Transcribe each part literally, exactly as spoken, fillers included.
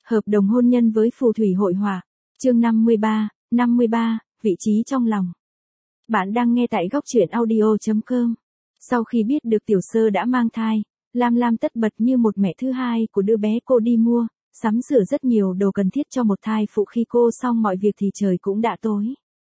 Hợp đồng hôn nhân với phù thủy hội họa. Chương năm mươi ba, năm mươi ba, vị trí trong lòng. Bạn đang nghe tại góc truyện audio chấm com. Sau khi biết được Tiểu Sơ đã mang thai, Lam Lam tất bật như một mẹ thứ hai của đứa bé cô đi mua, sắm sửa rất nhiều đồ cần thiết cho một thai phụ. Khi cô xong mọi việc thì trời cũng đã tối.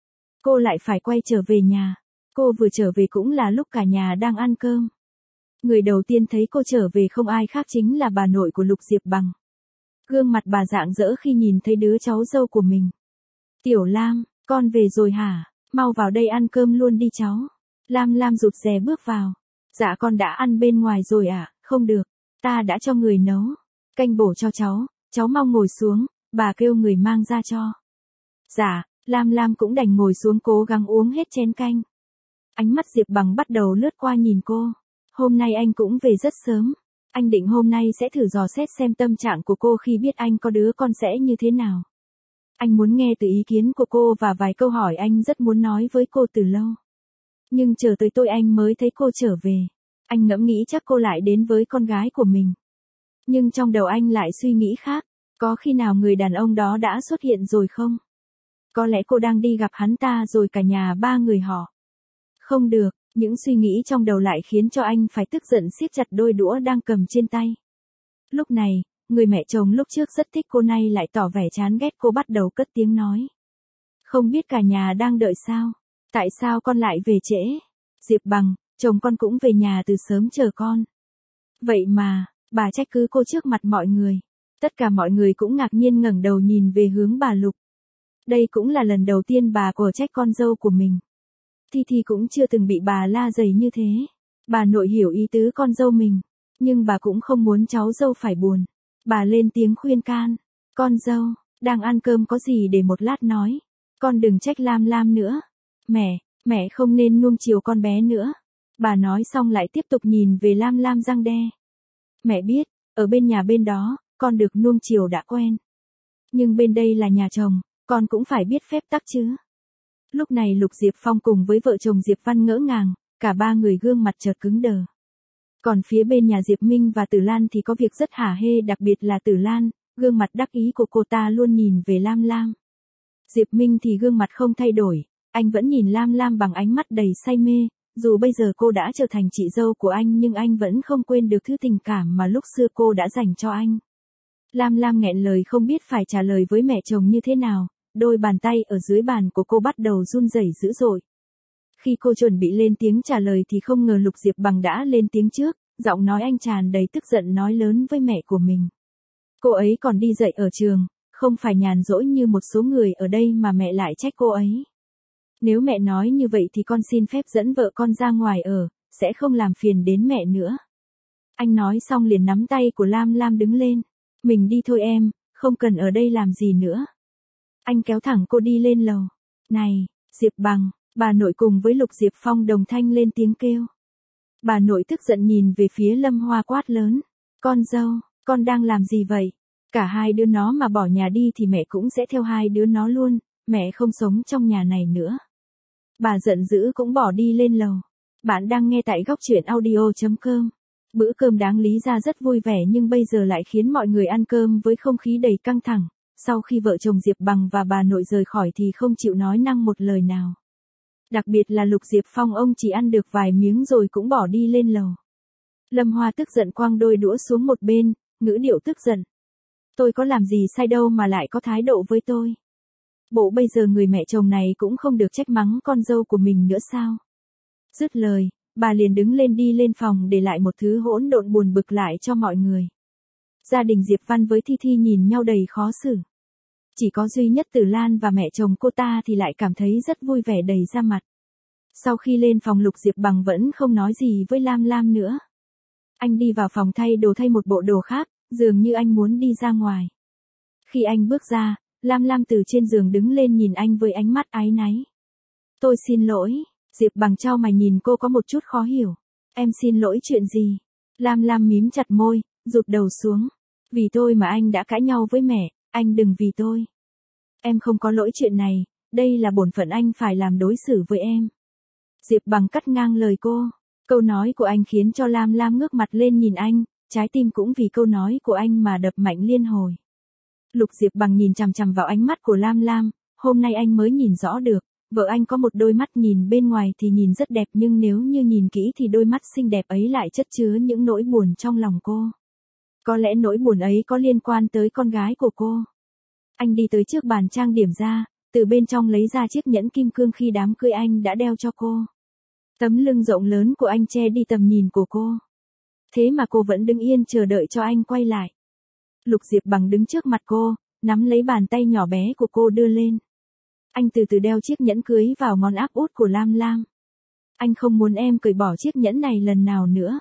Cô lại phải quay trở về nhà. Cô vừa trở về cũng là lúc cả nhà đang ăn cơm. Người đầu tiên thấy cô trở về không ai khác chính là bà nội của Lục Diệp Bằng. Gương mặt bà rạng rỡ khi nhìn thấy đứa cháu dâu của mình. Tiểu Lam, con về rồi hả? Mau vào đây ăn cơm luôn đi cháu. Lam Lam rụt rè bước vào. Dạ con đã ăn bên ngoài rồi ạ, à? Không được. Ta đã cho người nấu canh bổ cho cháu, cháu mau ngồi xuống, bà kêu người mang ra cho. Dạ, Lam Lam cũng đành ngồi xuống cố gắng uống hết chén canh. Ánh mắt Diệp Bằng bắt đầu lướt qua nhìn cô. Hôm nay anh cũng về rất sớm. Anh định hôm nay sẽ thử dò xét xem tâm trạng của cô khi biết anh có đứa con sẽ như thế nào. Anh muốn nghe từ ý kiến của cô và vài câu hỏi anh rất muốn nói với cô từ lâu. Nhưng chờ tới tôi anh mới thấy cô trở về. Anh ngẫm nghĩ chắc cô lại đến với con gái của mình. Nhưng trong đầu anh lại suy nghĩ khác. Có khi nào người đàn ông đó đã xuất hiện rồi không? Có lẽ cô đang đi gặp hắn ta rồi cả nhà ba người họ. Không được, những suy nghĩ trong đầu lại khiến cho anh phải tức giận siết chặt đôi đũa đang cầm trên tay. Lúc này, người mẹ chồng lúc trước rất thích cô nay lại tỏ vẻ chán ghét cô, bắt đầu cất tiếng nói. Không biết cả nhà đang đợi sao? Tại sao con lại về trễ? Diệp Bằng, chồng con cũng về nhà từ sớm chờ con. Vậy mà, bà trách cứ cô trước mặt mọi người. Tất cả mọi người cũng ngạc nhiên ngẩng đầu nhìn về hướng bà Lục. Đây cũng là lần đầu tiên bà của trách con dâu của mình. Thi Thi cũng chưa từng bị bà la dày như thế. Bà nội hiểu ý tứ con dâu mình, nhưng bà cũng không muốn cháu dâu phải buồn. Bà lên tiếng khuyên can. Con dâu, đang ăn cơm có gì để một lát nói. Con đừng trách Lam Lam nữa. Mẹ, mẹ không nên nuông chiều con bé nữa. Bà nói xong lại tiếp tục nhìn về Lam Lam răng đe. Mẹ biết, ở bên nhà bên đó, con được nuông chiều đã quen. Nhưng bên đây là nhà chồng, con cũng phải biết phép tắc chứ. Lúc này Lục Diệp Phong cùng với vợ chồng Diệp Văn ngỡ ngàng, cả ba người gương mặt chợt cứng đờ. Còn phía bên nhà Diệp Minh và Tử Lan thì có việc rất hả hê, đặc biệt là Tử Lan, gương mặt đắc ý của cô ta luôn nhìn về Lam Lam. Diệp Minh thì gương mặt không thay đổi, anh vẫn nhìn Lam Lam bằng ánh mắt đầy say mê, dù bây giờ cô đã trở thành chị dâu của anh nhưng anh vẫn không quên được thứ tình cảm mà lúc xưa cô đã dành cho anh. Lam Lam nghẹn lời không biết phải trả lời với mẹ chồng như thế nào. Đôi bàn tay ở dưới bàn của cô bắt đầu run rẩy dữ dội. Khi cô chuẩn bị lên tiếng trả lời thì không ngờ Lục Diệp Bằng đã lên tiếng trước, giọng nói anh tràn đầy tức giận nói lớn với mẹ của mình. Cô ấy còn đi dạy ở trường, không phải nhàn rỗi như một số người ở đây mà mẹ lại trách cô ấy. Nếu mẹ nói như vậy thì con xin phép dẫn vợ con ra ngoài ở, sẽ không làm phiền đến mẹ nữa. Anh nói xong liền nắm tay của Lam Lam đứng lên. Mình đi thôi em, không cần ở đây làm gì nữa. Anh kéo thẳng cô đi lên lầu. Này, Diệp Bằng, bà nội cùng với Lục Diệp Phong đồng thanh lên tiếng kêu. Bà nội tức giận nhìn về phía Lâm Hoa quát lớn. Con dâu, con đang làm gì vậy? Cả hai đứa nó mà bỏ nhà đi thì mẹ cũng sẽ theo hai đứa nó luôn, mẹ không sống trong nhà này nữa. Bà giận dữ cũng bỏ đi lên lầu. Bạn đang nghe tại góc truyện audio chấm com. Bữa cơm đáng lý ra rất vui vẻ nhưng bây giờ lại khiến mọi người ăn cơm với không khí đầy căng thẳng. Sau khi vợ chồng Diệp Bằng và bà nội rời khỏi thì không chịu nói năng một lời nào. Đặc biệt là Lục Diệp Phong, ông chỉ ăn được vài miếng rồi cũng bỏ đi lên lầu. Lâm Hoa tức giận quăng đôi đũa xuống một bên, ngữ điệu tức giận. Tôi có làm gì sai đâu mà lại có thái độ với tôi. Bộ bây giờ người mẹ chồng này cũng không được trách mắng con dâu của mình nữa sao? Dứt lời, bà liền đứng lên đi lên phòng để lại một thứ hỗn độn buồn bực lại cho mọi người. Gia đình Diệp Văn với Thi Thi nhìn nhau đầy khó xử. Chỉ có duy nhất Tử Lan và mẹ chồng cô ta thì lại cảm thấy rất vui vẻ đầy ra mặt. Sau khi lên phòng Lục Diệp Bằng vẫn không nói gì với Lam Lam nữa. Anh đi vào phòng thay đồ thay một bộ đồ khác, dường như anh muốn đi ra ngoài. Khi anh bước ra, Lam Lam từ trên giường đứng lên nhìn anh với ánh mắt áy náy. Tôi xin lỗi, Diệp Bằng chau mày nhìn cô có một chút khó hiểu. Em xin lỗi chuyện gì? Lam Lam mím chặt môi, rụt đầu xuống. Vì tôi mà anh đã cãi nhau với mẹ, anh đừng vì tôi. Em không có lỗi chuyện này, đây là bổn phận anh phải làm đối xử với em. Diệp Bằng cắt ngang lời cô. Câu nói của anh khiến cho Lam Lam ngước mặt lên nhìn anh, trái tim cũng vì câu nói của anh mà đập mạnh liên hồi. Lục Diệp Bằng nhìn chằm chằm vào ánh mắt của Lam Lam, hôm nay anh mới nhìn rõ được, vợ anh có một đôi mắt nhìn bên ngoài thì nhìn rất đẹp nhưng nếu như nhìn kỹ thì đôi mắt xinh đẹp ấy lại chất chứa những nỗi buồn trong lòng cô. Có lẽ nỗi buồn ấy có liên quan tới con gái của cô. Anh đi tới trước bàn trang điểm ra, từ bên trong lấy ra chiếc nhẫn kim cương khi đám cưới anh đã đeo cho cô. Tấm lưng rộng lớn của anh che đi tầm nhìn của cô. Thế mà cô vẫn đứng yên chờ đợi cho anh quay lại. Lục Diệp Bằng đứng trước mặt cô, nắm lấy bàn tay nhỏ bé của cô đưa lên. Anh từ từ đeo chiếc nhẫn cưới vào ngón áp út của Lam Lam. Anh không muốn em cởi bỏ chiếc nhẫn này lần nào nữa.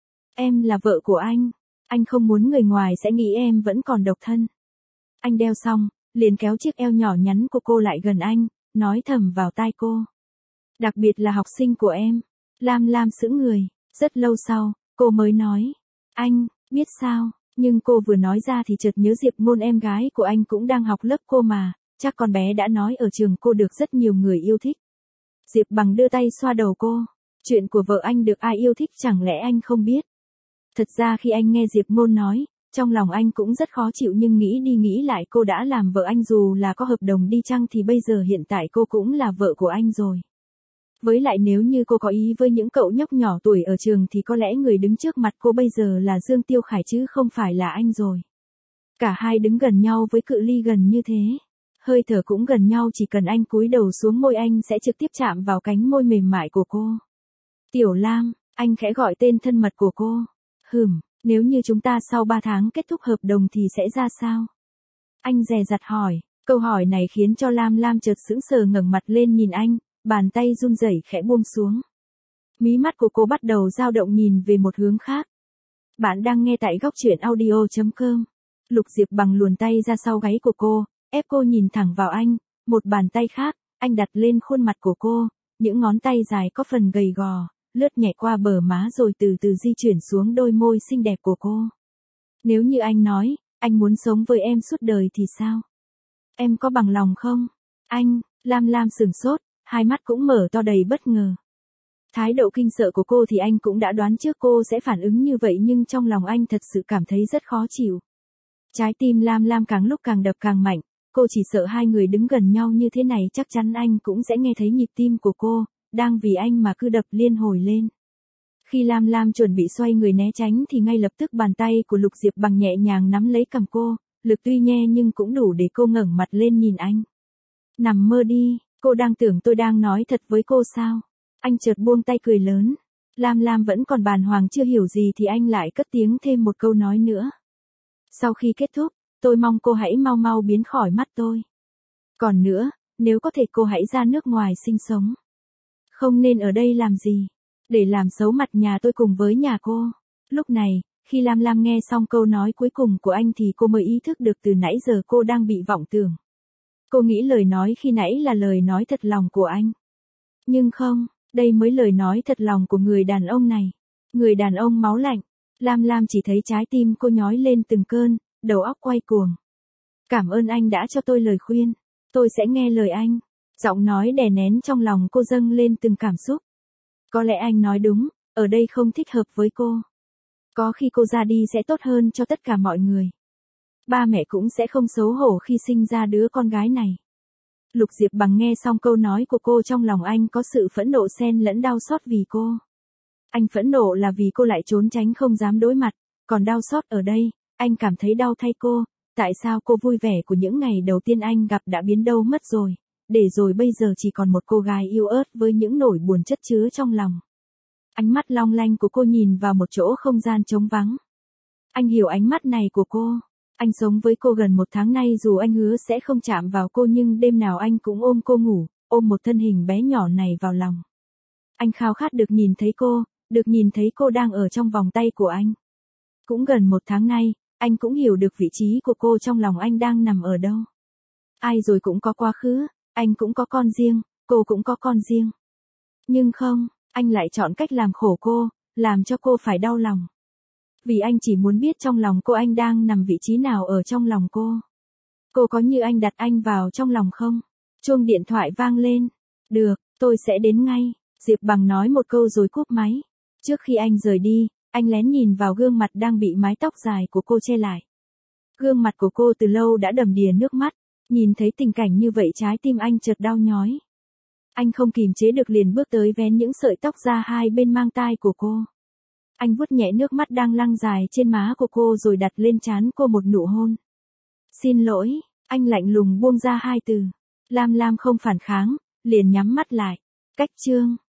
Em là vợ của anh. Anh không muốn người ngoài sẽ nghĩ em vẫn còn độc thân. Anh đeo xong, liền kéo chiếc eo nhỏ nhắn của cô lại gần anh, nói thầm vào tai cô. Đặc biệt là học sinh của em. Lam Lam sững người, rất lâu sau, cô mới nói. Anh, biết sao, nhưng cô vừa nói ra thì chợt nhớ Diệp Ngôn em gái của anh cũng đang học lớp cô mà, chắc con bé đã nói ở trường cô được rất nhiều người yêu thích. Diệp Bằng đưa tay xoa đầu cô, chuyện của vợ anh được ai yêu thích chẳng lẽ anh không biết. Thật ra khi anh nghe Diệp Ngôn nói, trong lòng anh cũng rất khó chịu nhưng nghĩ đi nghĩ lại cô đã làm vợ anh dù là có hợp đồng đi chăng thì bây giờ hiện tại cô cũng là vợ của anh rồi. Với lại nếu như cô có ý với những cậu nhóc nhỏ tuổi ở trường thì có lẽ người đứng trước mặt cô bây giờ là Dương Tiêu Khải chứ không phải là anh rồi. Cả hai đứng gần nhau với cự ly gần như thế. Hơi thở cũng gần nhau chỉ cần anh cúi đầu xuống môi anh sẽ trực tiếp chạm vào cánh môi mềm mại của cô. Tiểu Lam, anh khẽ gọi tên thân mật của cô. Hừm, nếu như chúng ta sau ba tháng kết thúc hợp đồng thì sẽ ra sao? Anh dè dặt hỏi, câu hỏi này khiến cho Lam Lam chợt sững sờ ngẩng mặt lên nhìn anh, bàn tay run rẩy khẽ buông xuống. Mí mắt của cô bắt đầu dao động nhìn về một hướng khác. Bạn đang nghe tại góc truyện audio chấm com. Lục Diệp Bằng luồn tay ra sau gáy của cô, ép cô nhìn thẳng vào anh, một bàn tay khác, anh đặt lên khuôn mặt của cô, những ngón tay dài có phần gầy gò, lướt nhẹ qua bờ má rồi từ từ di chuyển xuống đôi môi xinh đẹp của cô. Nếu như anh nói, anh muốn sống với em suốt đời thì sao? Em có bằng lòng không? Anh, Lam Lam sửng sốt, hai mắt cũng mở to đầy bất ngờ. Thái độ kinh sợ của cô thì anh cũng đã đoán trước cô sẽ phản ứng như vậy nhưng trong lòng anh thật sự cảm thấy rất khó chịu. Trái tim Lam Lam càng lúc càng đập càng mạnh, cô chỉ sợ hai người đứng gần nhau như thế này chắc chắn anh cũng sẽ nghe thấy nhịp tim của cô, đang vì anh mà cứ đập liên hồi lên. Khi Lam Lam chuẩn bị xoay người né tránh thì ngay lập tức bàn tay của Lục Diệp Bằng nhẹ nhàng nắm lấy cằm cô, lực tuy nhe nhưng cũng đủ để cô ngẩng mặt lên nhìn anh. Nằm mơ đi, cô đang tưởng tôi đang nói thật với cô sao? Anh chợt buông tay cười lớn. Lam Lam vẫn còn bàng hoàng chưa hiểu gì thì anh lại cất tiếng thêm một câu nói nữa. Sau khi kết thúc, tôi mong cô hãy mau mau biến khỏi mắt tôi. Còn nữa, nếu có thể cô hãy ra nước ngoài sinh sống. Không nên ở đây làm gì, để làm xấu mặt nhà tôi cùng với nhà cô. Lúc này, khi Lam Lam nghe xong câu nói cuối cùng của anh thì cô mới ý thức được từ nãy giờ cô đang bị vọng tưởng. Cô nghĩ lời nói khi nãy là lời nói thật lòng của anh. Nhưng không, đây mới lời nói thật lòng của người đàn ông này. Người đàn ông máu lạnh. Lam Lam chỉ thấy trái tim cô nhói lên từng cơn, đầu óc quay cuồng. Cảm ơn anh đã cho tôi lời khuyên. Tôi sẽ nghe lời anh. Giọng nói đè nén trong lòng cô dâng lên từng cảm xúc. Có lẽ anh nói đúng, ở đây không thích hợp với cô. Có khi cô ra đi sẽ tốt hơn cho tất cả mọi người. Ba mẹ cũng sẽ không xấu hổ khi sinh ra đứa con gái này. Lục Diệp Bằng nghe xong câu nói của cô trong lòng anh có sự phẫn nộ xen lẫn đau xót vì cô. Anh phẫn nộ là vì cô lại trốn tránh không dám đối mặt, còn đau xót ở đây, anh cảm thấy đau thay cô, tại sao cô vui vẻ của những ngày đầu tiên anh gặp đã biến đâu mất rồi, để rồi bây giờ chỉ còn một cô gái yếu ớt với những nỗi buồn chất chứa trong lòng. Ánh mắt long lanh của cô nhìn vào một chỗ không gian trống vắng. Anh hiểu ánh mắt này của cô. Anh sống với cô gần một tháng nay dù anh hứa sẽ không chạm vào cô nhưng đêm nào anh cũng ôm cô ngủ, ôm một thân hình bé nhỏ này vào lòng. Anh khao khát được nhìn thấy cô, được nhìn thấy cô đang ở trong vòng tay của anh. Cũng gần một tháng nay, anh cũng hiểu được vị trí của cô trong lòng anh đang nằm ở đâu. Ai rồi cũng có quá khứ, anh cũng có con riêng, cô cũng có con riêng. Nhưng không, anh lại chọn cách làm khổ cô, làm cho cô phải đau lòng. Vì anh chỉ muốn biết trong lòng cô anh đang nằm vị trí nào ở trong lòng cô. Cô có như anh đặt anh vào trong lòng không? Chuông điện thoại vang lên. Được, tôi sẽ đến ngay. Diệp Bằng nói một câu rồi cúp máy. Trước khi anh rời đi, anh lén nhìn vào gương mặt đang bị mái tóc dài của cô che lại. Gương mặt của cô từ lâu đã đầm đìa nước mắt, nhìn thấy tình cảnh như vậy trái tim anh chợt đau nhói. Anh không kìm chế được liền bước tới vén những sợi tóc ra hai bên mang tai của cô. Anh vuốt nhẹ nước mắt đang lăn dài trên má của cô rồi đặt lên trán cô một nụ hôn. Xin lỗi, anh lạnh lùng buông ra hai từ. Lam Lam không phản kháng, liền nhắm mắt lại. Cách chương.